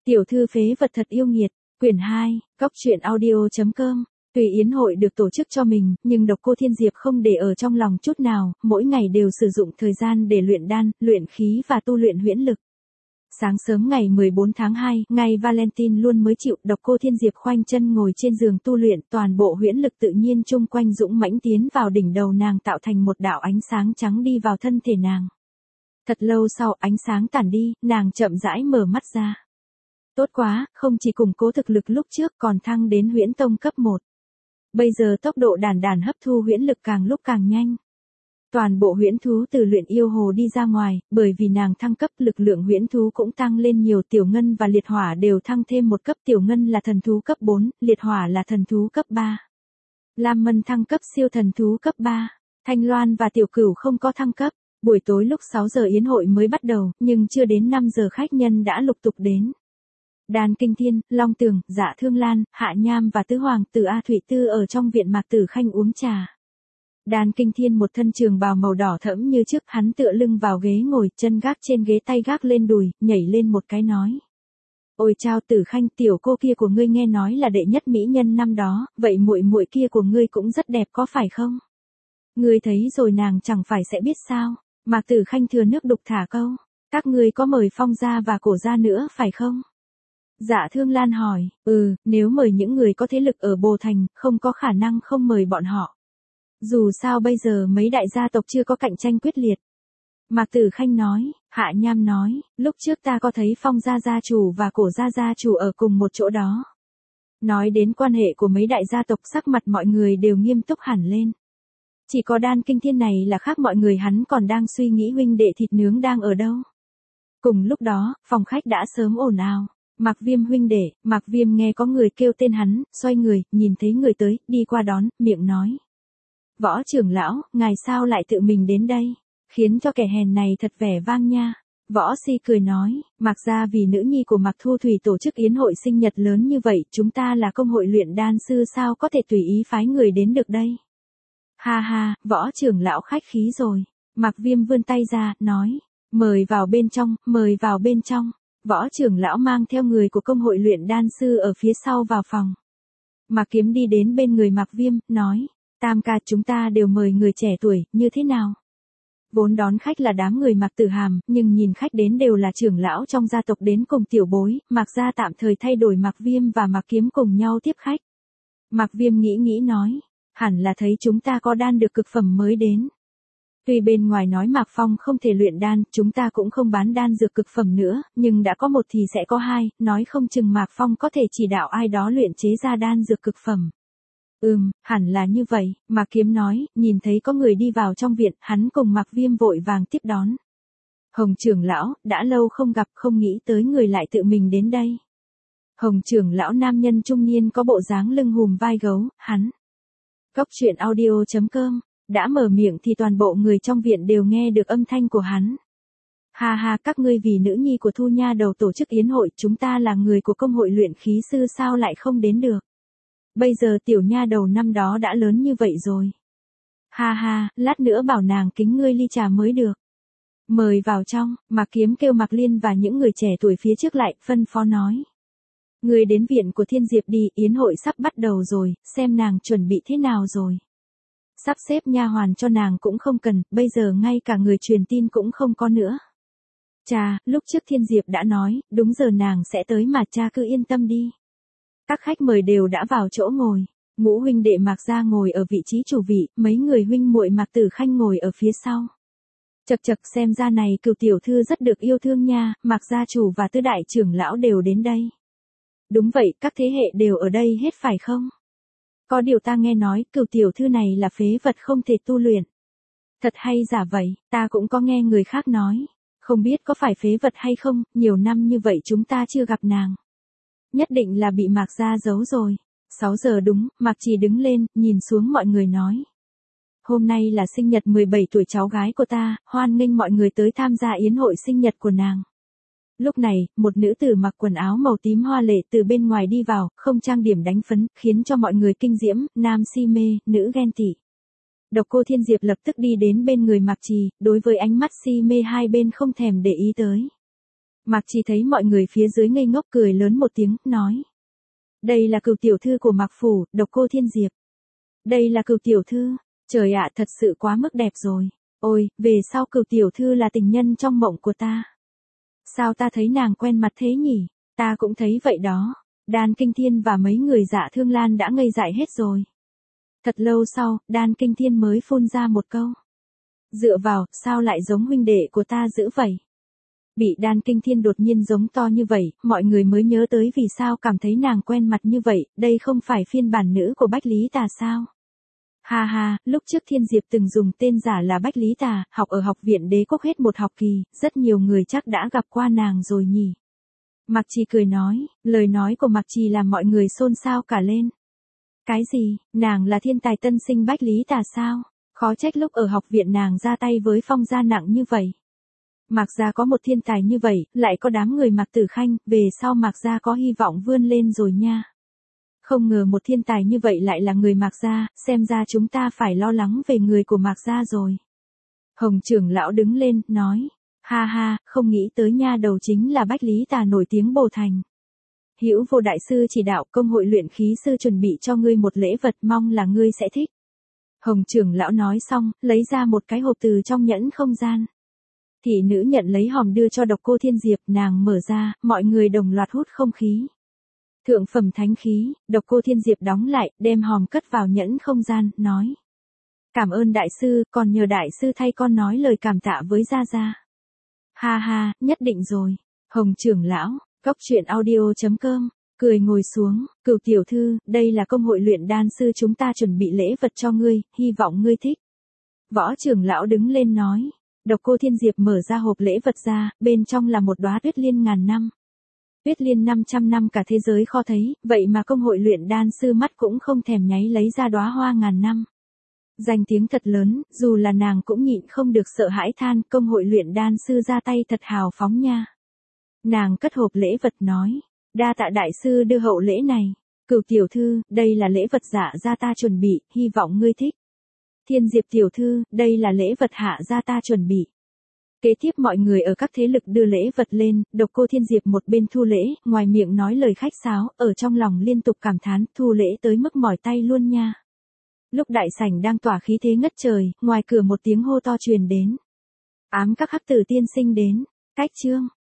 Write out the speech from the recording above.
Tiểu thư phế vật thật yêu nghiệt, quyển 2, Cóc truyện audio.com. Tuy yến hội được tổ chức cho mình, nhưng Độc Cô Thiên Diệp không để ở trong lòng chút nào, mỗi ngày đều sử dụng thời gian để luyện đan, luyện khí và tu luyện huyễn lực. Sáng sớm ngày 14 tháng 2, ngày Valentine luôn mới chịu, Độc Cô Thiên Diệp khoanh chân ngồi trên giường tu luyện, toàn bộ huyễn lực tự nhiên chung quanh dũng mãnh tiến vào đỉnh đầu nàng, tạo thành một đạo ánh sáng trắng đi vào thân thể nàng. Thật lâu sau ánh sáng tản đi, nàng chậm rãi mở mắt ra. Tốt quá, không chỉ củng cố thực lực lúc trước còn thăng đến huyễn tông cấp 1. Bây giờ tốc độ đàn hấp thu huyễn lực càng lúc càng nhanh. Toàn bộ huyễn thú từ luyện yêu hồ đi ra ngoài, bởi vì nàng thăng cấp lực lượng huyễn thú cũng tăng lên nhiều. Tiểu Ngân và Liệt Hỏa đều thăng thêm một cấp, Tiểu Ngân là thần thú cấp 4, Liệt Hỏa là thần thú cấp 3. Lam Mân thăng cấp siêu thần thú cấp 3, Thanh Loan và Tiểu Cửu không có thăng cấp. Buổi tối lúc 6 giờ yến hội mới bắt đầu, nhưng chưa đến 5 giờ khách nhân đã lục tục đến. Đan Kinh Thiên, Long Tường, Dạ Thương Lan, Hạ Nham và Tứ Hoàng tử A Thủy Tư ở trong viện Mạc Tử Khanh uống trà. Đan Kinh Thiên một thân trường bào màu đỏ thẫm như trước, hắn tựa lưng vào ghế ngồi, chân gác trên ghế, tay gác lên đùi, nhảy lên một cái nói: "Ôi chao Tử Khanh, tiểu cô kia của ngươi nghe nói là đệ nhất mỹ nhân năm đó, vậy muội muội kia của ngươi cũng rất đẹp có phải không? Ngươi thấy rồi nàng chẳng phải sẽ biết sao?" Mạc Tử Khanh thừa nước đục thả câu: "Các ngươi có mời Phong gia và Cổ gia nữa phải không?" Dạ Thương Lan hỏi: "Nếu mời những người có thế lực ở Bồ Thành, không có khả năng không mời bọn họ. Dù sao bây giờ mấy đại gia tộc chưa có cạnh tranh quyết liệt." Mạc Tử Khanh nói. Hạ Nham nói: "Lúc trước ta có thấy Phong gia gia chủ và Cổ gia gia chủ ở cùng một chỗ đó." Nói đến quan hệ của mấy đại gia tộc, sắc mặt mọi người đều nghiêm túc hẳn lên. Chỉ có Đan Kinh Thiên này là khác mọi người, hắn còn đang suy nghĩ huynh đệ thịt nướng đang ở đâu. Cùng lúc đó, phòng khách đã sớm ồn ào. Mạc Viêm huynh đệ. Mạc Viêm nghe có người kêu tên hắn, xoay người, nhìn thấy người tới, đi qua đón, miệng nói: "Võ trưởng lão, ngài sao lại tự mình đến đây? Khiến cho kẻ hèn này thật vẻ vang nha." Võ Si cười nói: "Mạc gia vì nữ nhi của Mạc Thu Thủy tổ chức yến hội sinh nhật lớn như vậy, chúng ta là công hội luyện đan sư sao có thể tùy ý phái người đến được đây?" "Ha ha, Võ trưởng lão khách khí rồi." Mạc Viêm vươn tay ra, nói: "Mời vào bên trong, mời vào bên trong." Võ trưởng lão mang theo người của công hội luyện đan sư ở phía sau vào phòng. Mạc Kiếm đi đến bên người Mạc Viêm, nói: "Tam ca, chúng ta đều mời người trẻ tuổi, như thế nào?" Vốn đón khách là đám người Mạc Tử Hàm, nhưng nhìn khách đến đều là trưởng lão trong gia tộc đến cùng tiểu bối, Mạc gia tạm thời thay đổi Mạc Viêm và Mạc Kiếm cùng nhau tiếp khách. Mạc Viêm nghĩ nói: "Hẳn là thấy chúng ta có đan được cực phẩm mới đến. Tuy bên ngoài nói Mạc Phong không thể luyện đan, chúng ta cũng không bán đan dược cực phẩm nữa, nhưng đã có một thì sẽ có hai, nói không chừng Mạc Phong có thể chỉ đạo ai đó luyện chế ra đan dược cực phẩm." Hẳn là như vậy, Mạc Kiếm nói, nhìn thấy có người đi vào trong viện, hắn cùng Mạc Viêm vội vàng tiếp đón. "Hồng trưởng lão, đã lâu không gặp, không nghĩ tới người lại tự mình đến đây." Hồng trưởng lão nam nhân trung niên có bộ dáng lưng hùm vai gấu, hắn. Cóc truyện audio.com. Đã mở miệng thì toàn bộ người trong viện đều nghe được âm thanh của hắn. "Ha ha, các ngươi vì nữ nhi của Thu nha đầu tổ chức yến hội, chúng ta là người của công hội luyện khí sư sao lại không đến được? Bây giờ tiểu nha đầu năm đó đã lớn như vậy rồi. Ha ha, lát nữa bảo nàng kính ngươi ly trà mới được. Mời vào trong." Mạc Kiếm kêu Mạc Liên và những người trẻ tuổi phía trước lại, phân phó nói: "Ngươi đến viện của Thiên Diệp đi, yến hội sắp bắt đầu rồi, xem nàng chuẩn bị thế nào rồi. Sắp xếp nha hoàn cho nàng cũng không cần, bây giờ ngay cả người truyền tin cũng không có nữa." "Cha, lúc trước Thiên Diệp đã nói, đúng giờ nàng sẽ tới mà, cha cứ yên tâm đi." Các khách mời đều đã vào chỗ ngồi. Ngũ huynh đệ Mạc gia ngồi ở vị trí chủ vị, mấy người huynh muội Mạc Tử Khanh ngồi ở phía sau. Chậc chậc, xem ra này Cửu tiểu thư rất được yêu thương nha, Mạc gia chủ và Tứ đại trưởng lão đều đến đây. "Đúng vậy, các thế hệ đều ở đây hết phải không? Có điều ta nghe nói Cửu tiểu thư này là phế vật không thể tu luyện. Thật hay giả vậy?" "Ta cũng có nghe người khác nói. Không biết có phải phế vật hay không, nhiều năm như vậy chúng ta chưa gặp nàng. Nhất định là bị Mạc gia giấu rồi." 6 giờ đúng, Mạc Trì đứng lên, nhìn xuống mọi người nói: "Hôm nay là sinh nhật 17 tuổi cháu gái của ta, hoan nghênh mọi người tới tham gia yến hội sinh nhật của nàng." Lúc này, một nữ tử mặc quần áo màu tím hoa lệ từ bên ngoài đi vào, không trang điểm đánh phấn, khiến cho mọi người kinh diễm, nam si mê, nữ ghen tị. Độc Cô Thiên Diệp lập tức đi đến bên người Mạc Trì, đối với ánh mắt si mê hai bên không thèm để ý tới. Mạc Trì thấy mọi người phía dưới ngây ngốc cười lớn một tiếng, nói. Đây là Cửu tiểu thư của Mạc Phủ, Độc Cô Thiên Diệp. Đây là Cửu tiểu thư, trời ạ thật sự quá mức đẹp rồi. Ôi, về sau Cửu tiểu thư là tình nhân trong mộng của ta. Sao ta thấy nàng quen mặt thế nhỉ? Ta cũng thấy vậy đó. Đan Kinh Thiên và mấy người Dạ Thương Lan đã ngây dại hết rồi. Thật lâu sau, Đan Kinh Thiên mới phun ra một câu. Dựa vào, sao lại giống huynh đệ của ta dữ vậy? Bị Đan Kinh Thiên đột nhiên giống to như vậy, mọi người mới nhớ tới vì sao cảm thấy nàng quen mặt như vậy, đây không phải phiên bản nữ của Bách Lý Tà sao? Ha ha, lúc trước Thiên Diệp từng dùng tên giả là Bách Lý Tà, học ở học viện Đế Quốc hết một học kỳ, rất nhiều người chắc đã gặp qua nàng rồi nhỉ. Mạc Trì cười nói, lời nói của Mạc Trì làm mọi người xôn xao cả lên. Cái gì, nàng là thiên tài tân sinh Bách Lý Tà sao? Khó trách lúc ở học viện nàng ra tay với Phong gia nặng như vậy. Mạc gia có một thiên tài như vậy, lại có đám người Mạc Tử Khanh, về sau Mạc gia có hy vọng vươn lên rồi nha. Không ngờ một thiên tài như vậy lại là người Mạc gia, xem ra chúng ta phải lo lắng về người của Mạc gia rồi. Hồng trưởng lão đứng lên, nói, ha ha, không nghĩ tới nha đầu chính là Bách Lý Tà nổi tiếng Bồ Thành. Hữu Vô đại sư chỉ đạo công hội luyện khí sư chuẩn bị cho ngươi một lễ vật, mong là ngươi sẽ thích. Hồng trưởng lão nói xong, lấy ra một cái hộp từ trong nhẫn không gian. Thị nữ nhận lấy hòm đưa cho Độc Cô Thiên Diệp, nàng mở ra, mọi người đồng loạt hút không khí. Thượng phẩm thánh khí, Độc Cô Thiên Diệp đóng lại, đem hòm cất vào nhẫn không gian, nói. Cảm ơn đại sư, còn nhờ đại sư thay con nói lời cảm tạ với Gia Gia. Ha ha, nhất định rồi. Hồng trưởng lão, Cốc Truyện Audio.com, cười ngồi xuống, Cửu tiểu thư, đây là công hội luyện đan sư chúng ta chuẩn bị lễ vật cho ngươi, hy vọng ngươi thích. Võ trưởng lão đứng lên nói. Độc Cô Thiên Diệp mở ra hộp lễ vật ra, bên trong là một đóa tuyết liên ngàn năm. Tuyết liên 500 năm cả thế giới khó thấy, vậy mà công hội luyện đan sư mắt cũng không thèm nháy lấy ra đóa hoa ngàn năm. Danh tiếng thật lớn, dù là nàng cũng nhịn không được sợ hãi than, công hội luyện đan sư ra tay thật hào phóng nha. Nàng cất hộp lễ vật nói, đa tạ đại sư đưa hậu lễ này. Cửu tiểu thư, đây là lễ vật Dạ gia ta chuẩn bị, hy vọng ngươi thích. Thiên Diệp tiểu thư, đây là lễ vật Hạ gia ta chuẩn bị. Kế tiếp mọi người ở các thế lực đưa lễ vật lên, Độc Cô Thiên Diệp một bên thu lễ, ngoài miệng nói lời khách sáo, ở trong lòng liên tục cảm thán, thu lễ tới mức mỏi tay luôn nha. Lúc đại sảnh đang tỏa khí thế ngất trời, ngoài cửa một tiếng hô to truyền đến. Ám các hắc tử tiên sinh đến, cách chương.